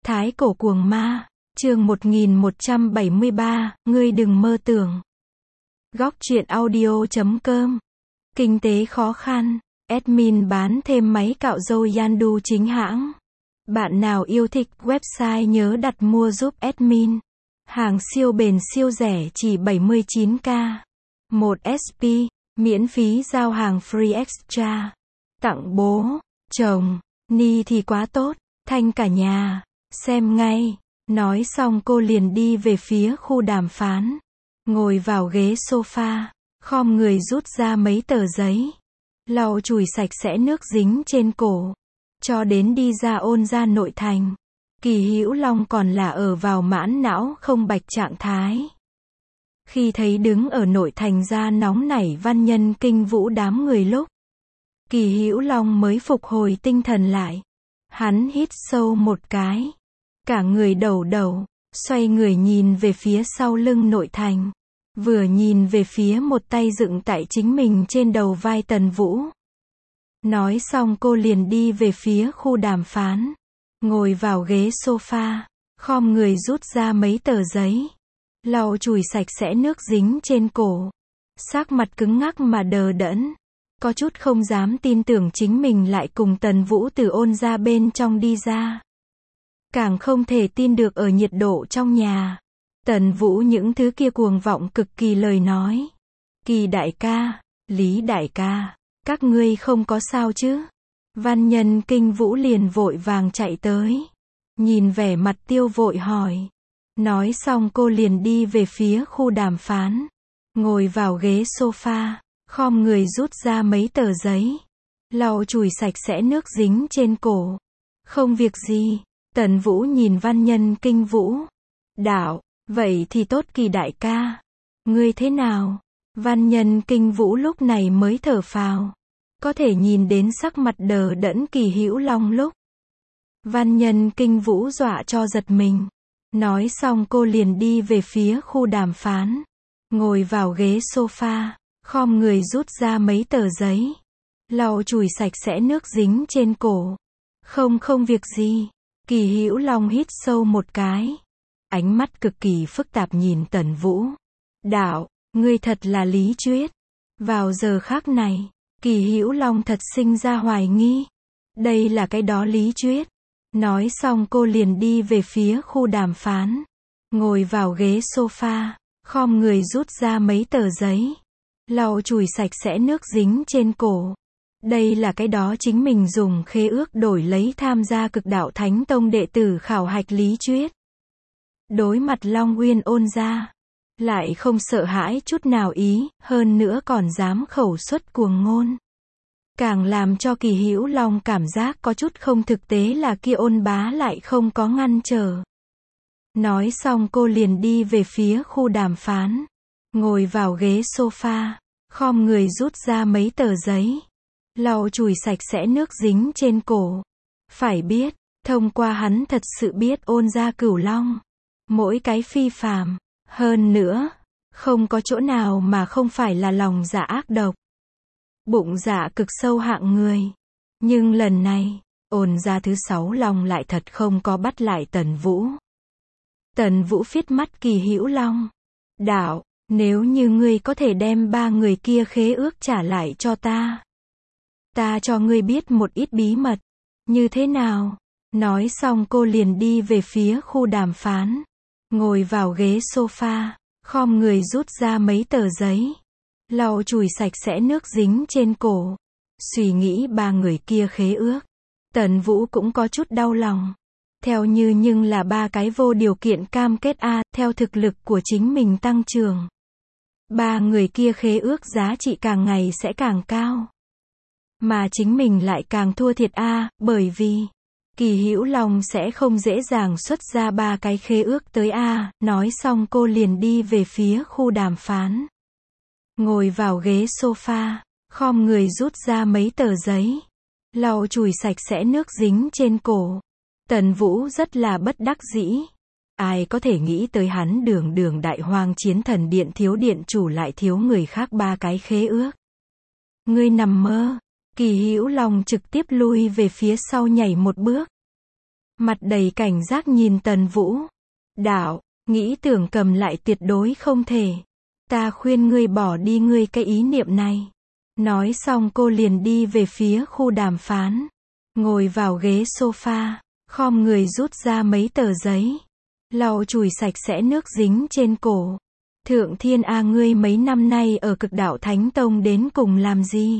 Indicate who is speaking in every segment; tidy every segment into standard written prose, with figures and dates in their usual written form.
Speaker 1: Thái cổ cuồng ma, chương 1173, ngươi đừng mơ tưởng. Góc truyện audio.com. Kinh tế khó khăn, admin bán thêm máy cạo râu Yandu chính hãng. Bạn nào yêu thích website nhớ đặt mua giúp admin. Hàng siêu bền siêu rẻ chỉ 79k. 1 SP, miễn phí giao hàng free extra. Tặng bố, chồng, ni thì quá tốt, thanh cả nhà. Xem ngay. Nói xong cô liền đi về phía khu đàm phán. Ngồi vào ghế sofa, khom người rút ra mấy tờ giấy. Lau chùi sạch sẽ nước dính trên cổ. Cho đến đi ra ôn ra nội thành. Kỳ Hữu Long còn là ở vào mãn não không bạch trạng thái. Khi thấy đứng ở nội thành ra nóng nảy văn nhân kinh vũ đám người lúc. Kỳ Hữu Long mới phục hồi tinh thần lại. Hắn hít sâu một cái. Cả người đầu đầu, xoay người nhìn về phía sau lưng nội thành. Vừa nhìn về phía một tay dựng tại chính mình trên đầu vai Tần Vũ. Nói xong cô liền đi về phía khu đàm phán. Ngồi vào ghế sofa, khom người rút ra mấy tờ giấy. Lau chùi sạch sẽ nước dính trên cổ. Sắc mặt cứng ngắc mà đờ đẫn. Có chút không dám tin tưởng chính mình lại cùng Tần Vũ từ ôn ra bên trong đi ra. Càng không thể tin được ở nhiệt độ trong nhà. Tần Vũ những thứ kia cuồng vọng cực kỳ lời nói. Kỳ đại ca, Lý đại ca, các ngươi không có sao chứ? Văn nhân kinh vũ liền vội vàng chạy tới. Nhìn vẻ mặt tiêu vội hỏi. Nói xong cô liền đi về phía khu đàm phán. Ngồi vào ghế sofa, khom người rút ra mấy tờ giấy. Lau chùi sạch sẽ nước dính trên cổ. Không việc gì. Tần Vũ nhìn văn nhân kinh vũ. Đạo, vậy thì tốt Kỳ đại ca. Ngươi thế nào? Văn nhân kinh vũ lúc này mới thở phào. Có thể nhìn đến sắc mặt đờ đẫn Kỳ Hữu Long lúc. Văn nhân kinh vũ dọa cho giật mình. Nói xong cô liền đi về phía khu đàm phán. Ngồi vào ghế sofa, khom người rút ra mấy tờ giấy. Lau chùi sạch sẽ nước dính trên cổ. Không việc gì. Kỳ Hữu Long hít sâu một cái. Ánh mắt cực kỳ phức tạp nhìn Tần Vũ. Đạo, ngươi thật là lý chuyết. Vào giờ khác này, Kỳ Hữu Long thật sinh ra hoài nghi. Đây là cái đó lý chuyết. Nói xong cô liền đi về phía khu đàm phán. Ngồi vào ghế sofa, khom người rút ra mấy tờ giấy. Lau chùi sạch sẽ nước dính trên cổ. Đây là cái đó chính mình dùng khế ước đổi lấy tham gia Cực Đạo Thánh Tông đệ tử khảo hạch lý chuyết. Đối mặt Long Uyên ôn ra, lại không sợ hãi chút nào ý, hơn nữa còn dám khẩu xuất cuồng ngôn. Càng làm cho Kỳ Hữu Long cảm giác có chút không thực tế là kia ôn bá lại không có ngăn trở. Nói xong cô liền đi về phía khu đàm phán. Ngồi vào ghế sofa, khom người rút ra mấy tờ giấy. Lau chùi sạch sẽ nước dính trên cổ. Phải biết, thông qua hắn thật sự biết ôn ra Cửu Long. Mỗi cái phi phàm. Hơn nữa, không có chỗ nào mà không phải là lòng dạ ác độc. Bụng dạ cực sâu hạng người. Nhưng lần này, ôn ra thứ 6 Long lại thật không có bắt lại Tần Vũ. Tần Vũ phiết mắt Kỳ Hữu Long. Đạo, nếu như ngươi có thể đem 3 người kia khế ước trả lại cho ta. Ta cho ngươi biết một ít bí mật. Như thế nào? Nói xong cô liền đi về phía khu đàm phán. Ngồi vào ghế sofa, khom người rút ra mấy tờ giấy. Lau chùi sạch sẽ nước dính trên cổ. Suy nghĩ 3 người kia khế ước. Tần Vũ cũng có chút đau lòng. Theo như nhưng là 3 cái vô điều kiện cam kết theo thực lực của chính mình tăng trưởng. 3 người kia khế ước giá trị càng ngày sẽ càng cao. Mà chính mình lại càng thua thiệt bởi vì Kỳ Hữu Long sẽ không dễ dàng xuất ra 3 cái khế ước tới Nói xong cô liền đi về phía khu đàm phán. Ngồi vào ghế sofa, khom người rút ra mấy tờ giấy. Lau chùi sạch sẽ nước dính trên cổ. Tần Vũ rất là bất đắc dĩ. Ai có thể nghĩ tới hắn đường đại hoang chiến thần điện thiếu điện chủ lại thiếu người khác 3 cái khế ước. Ngươi nằm mơ. Kỳ Hữu Long trực tiếp lui về phía sau nhảy một bước. mặt đầy cảnh giác nhìn Tần Vũ. Đạo, nghĩ tưởng cầm lại tuyệt đối không thể. Ta khuyên ngươi bỏ đi ngươi cái ý niệm này. Nói xong cô liền đi về phía khu đàm phán. Ngồi vào ghế sofa, khom người rút ra mấy tờ giấy. Lau chùi sạch sẽ nước dính trên cổ. Thượng Thiên A, ngươi mấy năm nay ở Cực Đạo Thánh Tông đến cùng làm gì?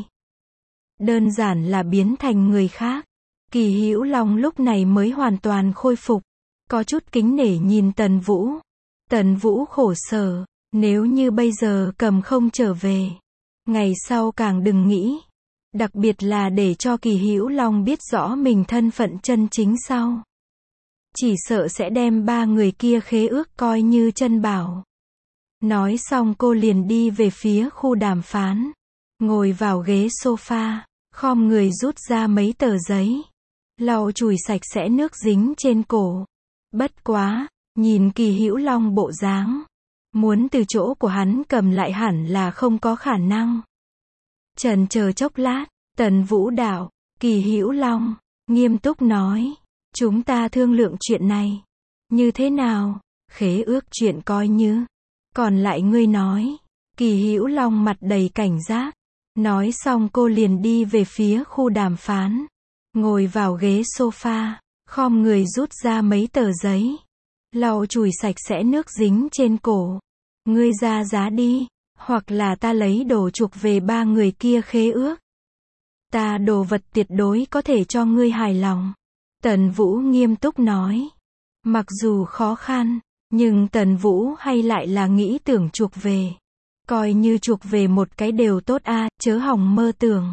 Speaker 1: Đơn giản là biến thành người khác. Kỳ Hữu Long lúc này mới hoàn toàn khôi phục. Có chút kính nể nhìn Tần Vũ. Tần Vũ khổ sở, nếu như bây giờ cầm không trở về, ngày sau càng đừng nghĩ. Đặc biệt là để cho Kỳ Hữu Long biết rõ mình thân phận chân chính sau. Chỉ sợ sẽ đem ba người kia khế ước coi như chân bảo. Nói xong cô liền đi về phía khu đàm phán. Ngồi vào ghế sofa, khom người rút ra mấy tờ giấy. Lau chùi sạch sẽ nước dính trên cổ. Bất quá, nhìn Kỳ Hữu Long bộ dáng, muốn từ chỗ của hắn cầm lại hẳn là không có khả năng. Chần chờ chốc lát, Tần Vũ đạo, Kỳ Hữu Long, nghiêm túc nói, chúng ta thương lượng chuyện này. Như thế nào? Khế ước chuyện coi như. Còn lại ngươi nói. Kỳ Hữu Long mặt đầy cảnh giác. Nói xong cô liền đi về phía khu đàm phán. Ngồi vào ghế sofa, khom người rút ra mấy tờ giấy. Lau chùi sạch sẽ nước dính trên cổ. Ngươi ra giá đi, hoặc là ta lấy đồ chuộc về ba người kia khế ước. Ta đồ vật tuyệt đối có thể cho ngươi hài lòng. Tần Vũ nghiêm túc nói. Mặc dù khó khăn, nhưng Tần Vũ hay lại là nghĩ tưởng chuộc về. Coi như chuộc về một cái đều tốt a, chớ hỏng mơ tưởng.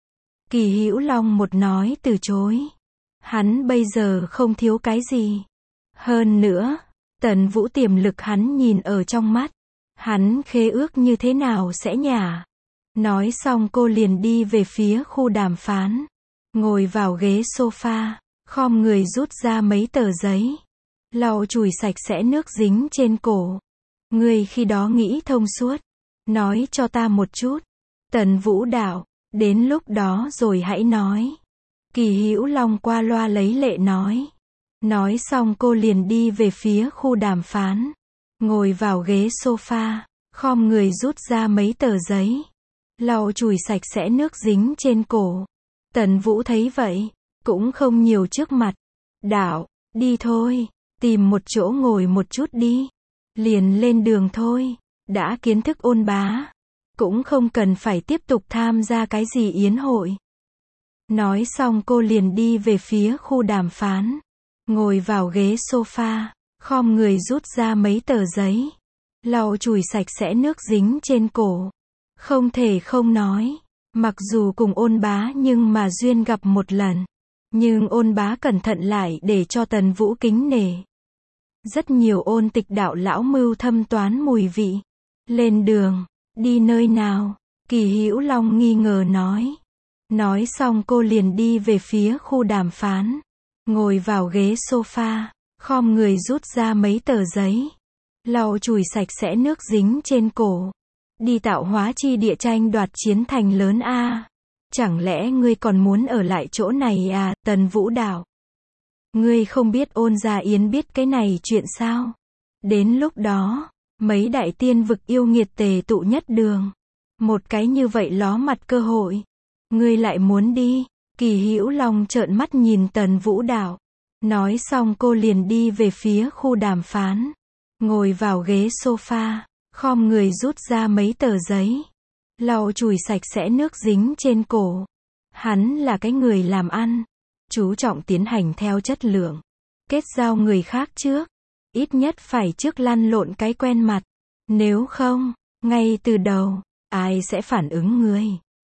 Speaker 1: Kỳ Hữu Long một nói từ chối. Hắn bây giờ không thiếu cái gì. Hơn nữa, Tần Vũ tiềm lực hắn nhìn ở trong mắt. Hắn khế ước như thế nào sẽ nhả. Nói xong cô liền đi về phía khu đàm phán. Ngồi vào ghế sofa, khom người rút ra mấy tờ giấy. Lau chùi sạch sẽ nước dính trên cổ. Ngươi khi đó nghĩ thông suốt. Nói cho ta một chút. Tần Vũ đạo, đến lúc đó rồi hãy nói. Kỳ Hữu Long qua loa lấy lệ nói. Nói xong cô liền đi về phía khu đàm phán. Ngồi vào ghế sofa, khom người rút ra mấy tờ giấy. Lau chùi sạch sẽ nước dính trên cổ. Tần Vũ thấy vậy, cũng không nhiều trước mặt. Đạo, đi thôi, tìm một chỗ ngồi một chút đi. Liền lên đường thôi, đã kiến thức ôn bá. Cũng không cần phải tiếp tục tham gia cái gì yến hội. Nói xong cô liền đi về phía khu đàm phán. Ngồi vào ghế sofa, khom người rút ra mấy tờ giấy. Lau chùi sạch sẽ nước dính trên cổ. Không thể không nói, mặc dù cùng ôn bá nhưng mà duyên gặp một lần. Nhưng ôn bá cẩn thận lại để cho Tần Vũ kính nể. Rất nhiều ôn tịch đạo lão mưu thâm toán mùi vị. Lên đường, đi nơi nào? Kỳ Hữu Long nghi ngờ nói. Nói xong cô liền đi về phía khu đàm phán. Ngồi vào ghế sofa, khom người rút ra mấy tờ giấy. Lau chùi sạch sẽ nước dính trên cổ. Đi tạo hóa chi địa tranh đoạt chiến thành lớn a. Chẳng lẽ ngươi còn muốn ở lại chỗ này à? Tần Vũ đạo. Ngươi không biết Ôn Gia Yến biết cái này chuyện sao? Đến lúc đó, mấy đại tiên vực yêu nghiệt tề tụ nhất đường. Một cái như vậy ló mặt cơ hội. Ngươi lại muốn đi? Kỳ Hữu Long trợn mắt nhìn Tần Vũ đạo. Nói xong cô liền đi về phía khu đàm phán. Ngồi vào ghế sofa, khom người rút ra mấy tờ giấy. Lau chùi sạch sẽ nước dính trên cổ. Hắn là cái người làm ăn. Chú trọng tiến hành theo chất lượng. Kết giao người khác trước. Ít nhất phải trước lăn lộn cái quen mặt. Nếu không, ngay từ đầu, ai sẽ phản ứng ngươi?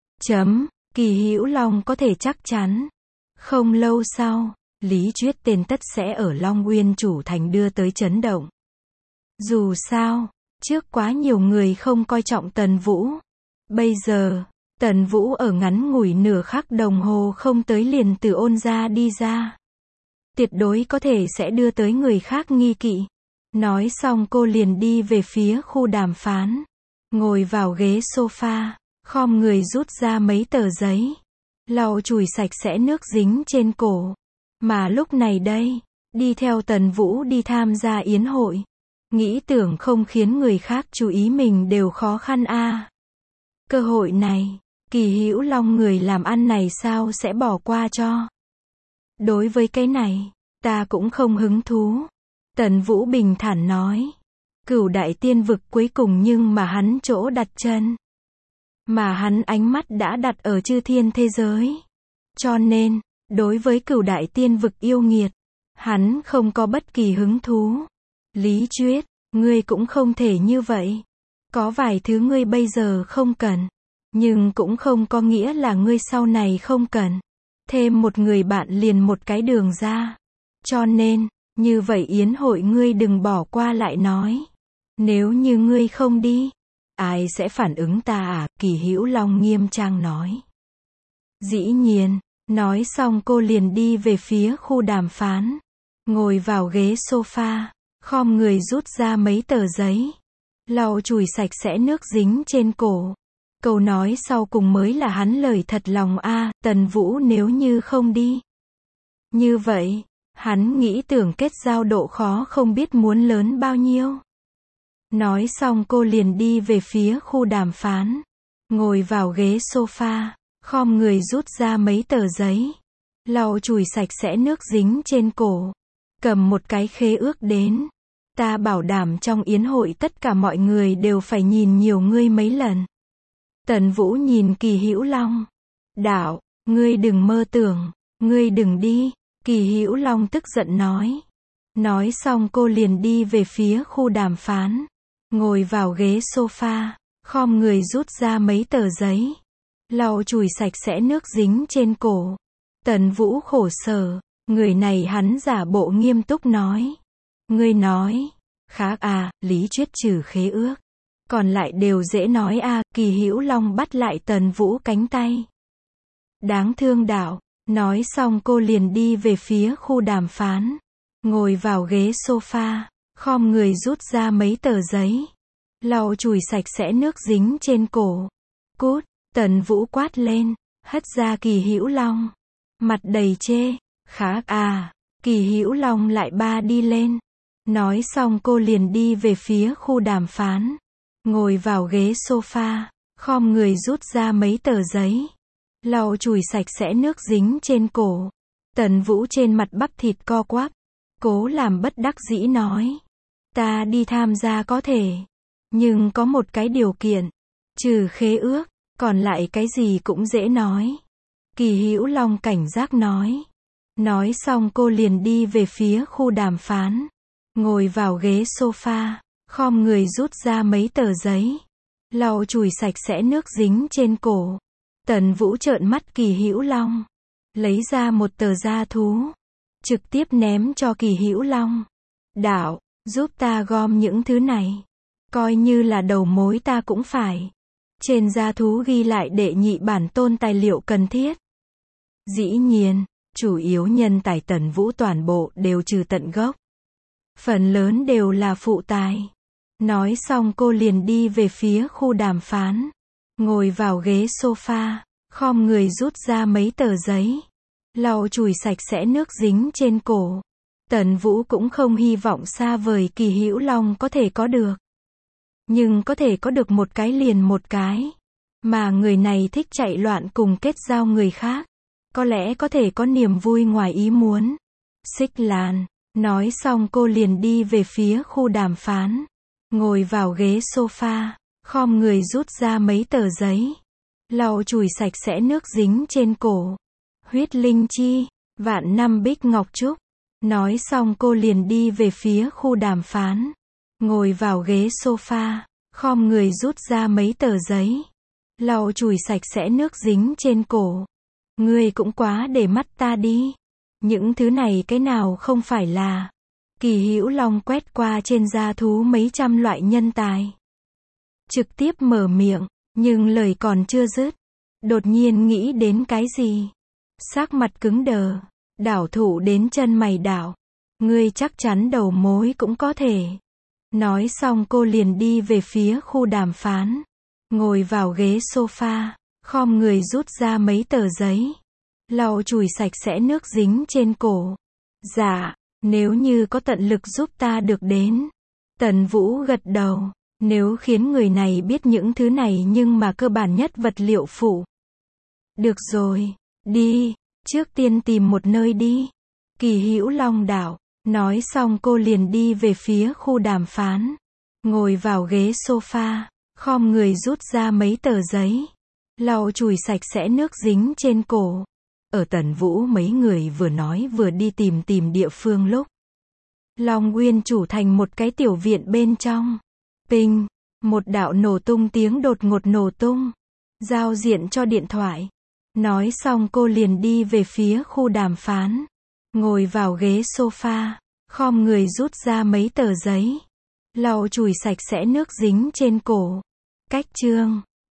Speaker 1: Kỳ Hữu Long có thể chắc chắn. Không lâu sau, Lý Chuyết tên tất sẽ ở Long Uyên chủ thành đưa tới chấn động. Dù sao, trước quá nhiều người không coi trọng Tần Vũ. Bây giờ, Tần Vũ ở ngắn ngủi nửa khắc đồng hồ không tới liền từ Ôn gia đi ra. Tuyệt đối có thể sẽ đưa tới người khác nghi kỵ. Nói xong cô liền đi về phía khu đàm phán. Ngồi vào ghế sofa, khom người rút ra mấy tờ giấy. Lau chùi sạch sẽ nước dính trên cổ. Mà lúc này đây, đi theo Tần Vũ đi tham gia yến hội. Nghĩ tưởng không khiến người khác chú ý mình đều khó khăn a. Cơ hội này, Kỳ Hữu Long người làm ăn này sao sẽ bỏ qua cho. Đối với cái này, ta cũng không hứng thú. Tần Vũ bình thản nói. Cửu đại tiên vực cuối cùng nhưng mà hắn chỗ đặt chân. Mà hắn ánh mắt đã đặt ở chư thiên thế giới. Cho nên, đối với cửu đại tiên vực yêu nghiệt, hắn không có bất kỳ hứng thú. Lý Chuyết, ngươi cũng không thể như vậy. Có vài thứ ngươi bây giờ không cần, nhưng cũng không có nghĩa là ngươi sau này không cần. Thêm một người bạn liền một cái đường ra. Cho nên, như vậy yến hội ngươi đừng bỏ qua lại nói. Nếu như ngươi không đi, ai sẽ phản ứng ta à? Kỳ Hữu Long nghiêm trang nói. Dĩ nhiên, nói xong cô liền đi về phía khu đàm phán. Ngồi vào ghế sofa, khom người rút ra mấy tờ giấy. Lau chùi sạch sẽ nước dính trên cổ. Câu nói sau cùng mới là hắn lời thật lòng a. Tần Vũ nếu như không đi. Như vậy, hắn nghĩ tưởng kết giao độ khó không biết muốn lớn bao nhiêu. Nói xong cô liền đi về phía khu đàm phán. Ngồi vào ghế sofa, khom người rút ra mấy tờ giấy. Lau chùi sạch sẽ nước dính trên cổ. Cầm một cái khế ước đến. Ta bảo đảm trong yến hội tất cả mọi người đều phải nhìn nhiều ngươi mấy lần. Tần Vũ nhìn Kỳ Hữu Long. Đạo, ngươi đừng mơ tưởng, ngươi đừng đi. Kỳ Hữu Long tức giận nói. Nói xong cô liền đi về phía khu đàm phán. Ngồi vào ghế sofa, khom người rút ra mấy tờ giấy. Lau chùi sạch sẽ nước dính trên cổ. Tần Vũ khổ sở, người này hắn giả bộ nghiêm túc nói. Ngươi nói, khác à, Lý Chuyết trừ khế ước. Còn lại đều dễ nói a. Kỳ Hữu Long bắt lại Tần Vũ cánh tay. Đáng thương đạo, nói xong cô liền đi về phía khu đàm phán. Ngồi vào ghế sofa, khom người rút ra mấy tờ giấy. Lau chùi sạch sẽ nước dính trên cổ. Cút, Tần Vũ quát lên, hất ra Kỳ Hữu Long. Mặt đầy chê, khác à, Kỳ Hữu Long lại ba đi lên. Nói xong cô liền đi về phía khu đàm phán. Ngồi vào ghế sofa, khom người rút ra mấy tờ giấy. Lau chùi sạch sẽ nước dính trên cổ. Tần Vũ trên mặt bắp thịt co quắp. Cố làm bất đắc dĩ nói. Ta đi tham gia có thể. Nhưng có một cái điều kiện. Trừ khế ước, còn lại cái gì cũng dễ nói. Kỳ Hữu Long cảnh giác nói. Nói xong cô liền đi về phía khu đàm phán. Ngồi vào ghế sofa, khom người rút ra mấy tờ giấy. Lau chùi sạch sẽ nước dính trên cổ. Tần Vũ trợn mắt Kỳ Hữu Long. Lấy ra một tờ da thú. Trực tiếp ném cho Kỳ Hữu Long. Đạo, giúp ta gom những thứ này. Coi như là đầu mối ta cũng phải. Trên da thú ghi lại đệ nhị bản tôn tài liệu cần thiết. Dĩ nhiên, chủ yếu nhân tài Tần Vũ toàn bộ đều trừ tận gốc. Phần lớn đều là phụ tài. Nói xong cô liền đi về phía khu đàm phán. Ngồi vào ghế sofa, khom người rút ra mấy tờ giấy. Lau chùi sạch sẽ nước dính trên cổ. Tần Vũ cũng không hy vọng xa vời Kỳ Hữu Long có thể có được. Nhưng có thể có được một cái liền một cái. Mà người này thích chạy loạn cùng kết giao người khác. Có lẽ có thể có niềm vui ngoài ý muốn. Xích Lan. Nói xong cô liền đi về phía khu đàm phán. Ngồi vào ghế sofa, khom người rút ra mấy tờ giấy. Lau chùi sạch sẽ nước dính trên cổ. Huyết linh chi, vạn năm bích ngọc trúc. Nói xong cô liền đi về phía khu đàm phán. Ngồi vào ghế sofa, khom người rút ra mấy tờ giấy. Lau chùi sạch sẽ nước dính trên cổ. Ngươi cũng quá để mắt ta đi. Những thứ này cái nào không phải là. Kỳ Hữu Long quét qua trên da thú mấy trăm loại nhân tài. Trực tiếp mở miệng, nhưng lời còn chưa dứt. Đột nhiên nghĩ đến cái gì. Sắc mặt cứng đờ. Đảo thủ đến chân mày đảo. Ngươi chắc chắn đầu mối cũng có thể. Nói xong cô liền đi về phía khu đàm phán. Ngồi vào ghế sofa, khom người rút ra mấy tờ giấy. Lau chùi sạch sẽ nước dính trên cổ. Dạ, Nếu như có tận lực giúp ta được đến. Tần Vũ gật đầu. Nếu khiến người này biết những thứ này nhưng mà cơ bản nhất vật liệu phụ. Được rồi, đi, trước tiên tìm một nơi đi. Kỳ Hữu Long đạo. Nói xong cô liền đi về phía khu đàm phán. Ngồi vào ghế sofa, khom người rút ra mấy tờ giấy. Lau chùi sạch sẽ nước dính trên cổ. Ở Tần Vũ mấy người vừa nói vừa đi tìm địa phương lúc. Long Uyên chủ thành một cái tiểu viện bên trong. Pinh, một đạo nổ tung tiếng đột ngột nổ tung. Giao diện cho điện thoại. Nói xong cô liền đi về phía khu đàm phán. Ngồi vào ghế sofa, khom người rút ra mấy tờ giấy. Lau chùi sạch sẽ nước dính trên cổ. Cách chương